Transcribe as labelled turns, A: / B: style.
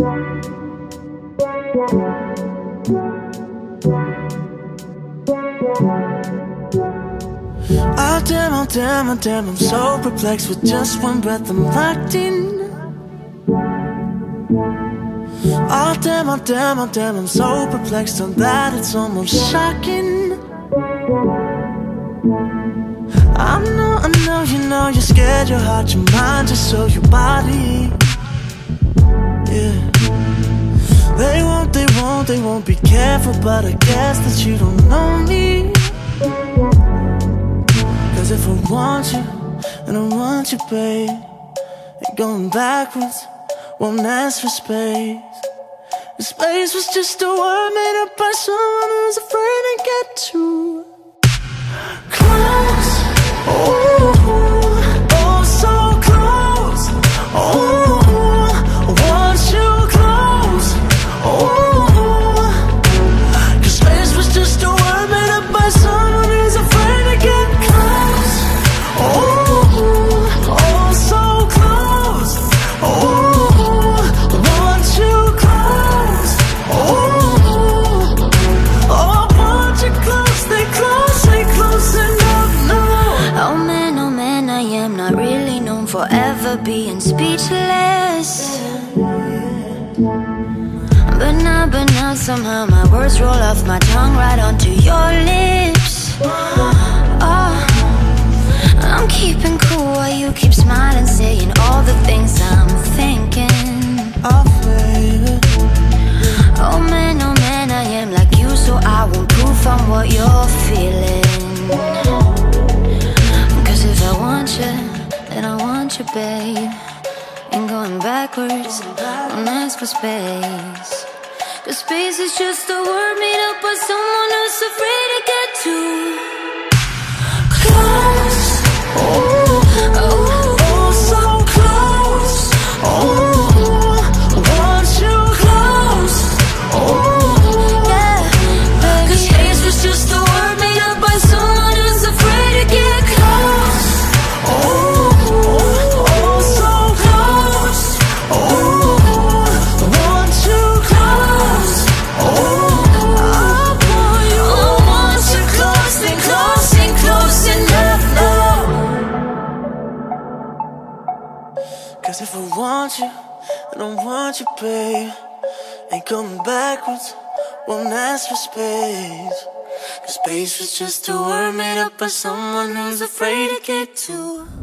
A: Oh damn, I'm so perplexed. With just one breath I'm locked in. Oh damn, I'm so perplexed on that it's almost shocking. I know, you know you're scared, your heart, your mind, just so your body. Yeah. They won't be careful, but I guess that you don't know me. Cause if I want you, and I want you, babe, and going backwards won't ask for space. And space was just a word made up by someone who's afraid to get too close. Oh, oh, so close. Oh, I want you close. Oh, cause space was just a word made up by someone who's afraid to get close. Oh, oh, so close. Oh, I want you close. Oh, I want you close. Stay close enough now.
B: Oh man, I am not really known for ever being speechless. But now somehow my words roll off my tongue right onto your lips. Oh, I'm keeping cool while you keep smiling, saying all the things I'm thinking.
A: Oh, baby.
B: Oh man, I am like you, so I won't proof on what you're feeling. Cause if I want you, then I want you, babe. Ain't going backwards, don't ask for space. Cause space is just a word made up by someone who's afraid to get too close. Oh, oh,
A: Oh, so close. Oh, I want you close. Oh,
B: yeah. Cause space was just a word made up by someone who's afraid to get close.
A: oh, oh, so close. Oh, I want you close. Oh, I want you close. Stay close enough now. Cause if I want you, I don't want you, babe. Ain't coming backwards, won't ask for space. Cause space was just a word made up by someone who's afraid to get too